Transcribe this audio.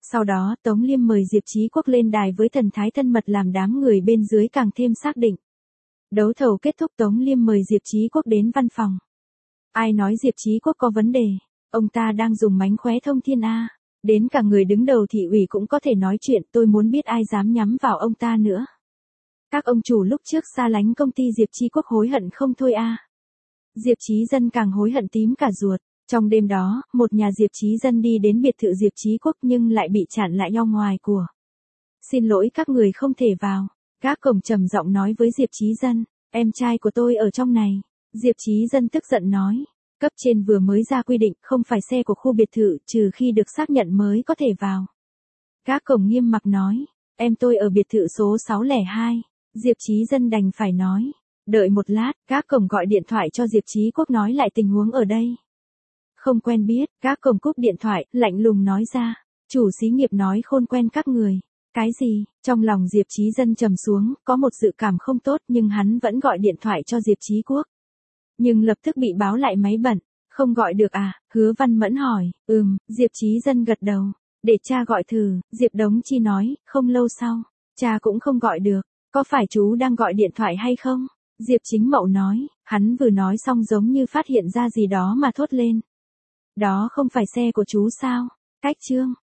Sau đó, Tống Liêm mời Diệp Chí Quốc lên đài với thần thái thân mật làm đám người bên dưới càng thêm xác định. Đấu thầu kết thúc, Tống Liêm mời Diệp Chí Quốc đến văn phòng. Ai nói Diệp Chí Quốc có vấn đề? Ông ta đang dùng mánh khóe thông thiên A. Đến cả người đứng đầu thị ủy cũng có thể nói chuyện, tôi muốn biết ai dám nhắm vào ông ta nữa. Các ông chủ lúc trước xa lánh công ty Diệp Chí Quốc hối hận không thôi A. Diệp Chí Dân càng hối hận tím cả ruột. Trong đêm đó, một nhà Diệp Chí Dân đi đến biệt thự Diệp Chí Quốc nhưng lại bị chặn lại nhau ngoài của. Xin lỗi các người không thể vào. Gác cổng trầm giọng nói với Diệp Chí Dân, em trai của tôi ở trong này. Diệp Chí Dân tức giận nói, cấp trên vừa mới ra quy định không phải xe của khu biệt thự trừ khi được xác nhận mới có thể vào. Gác cổng nghiêm mặt nói, em tôi ở biệt thự số 602. Diệp Chí Dân đành phải nói, đợi một lát, gác cổng gọi điện thoại cho Diệp Chí Quốc nói lại tình huống ở đây. Không quen biết, gác cổng cúp điện thoại, lạnh lùng nói ra, chủ xí nghiệp nói khôn quen các người. Cái gì? Trong lòng Diệp Chí Dân trầm xuống, có một dự cảm không tốt nhưng hắn vẫn gọi điện thoại cho Diệp Chí Quốc. Nhưng lập tức bị báo lại máy bận, không gọi được à? Hứa Văn Mẫn hỏi, Diệp Chí Dân gật đầu, để cha gọi thử, Diệp Đống Chi nói, không lâu sau, cha cũng không gọi được, có phải chú đang gọi điện thoại hay không? Diệp Chính Mậu nói, hắn vừa nói xong giống như phát hiện ra gì đó mà thốt lên. Đó không phải xe của chú sao? Cách Trương,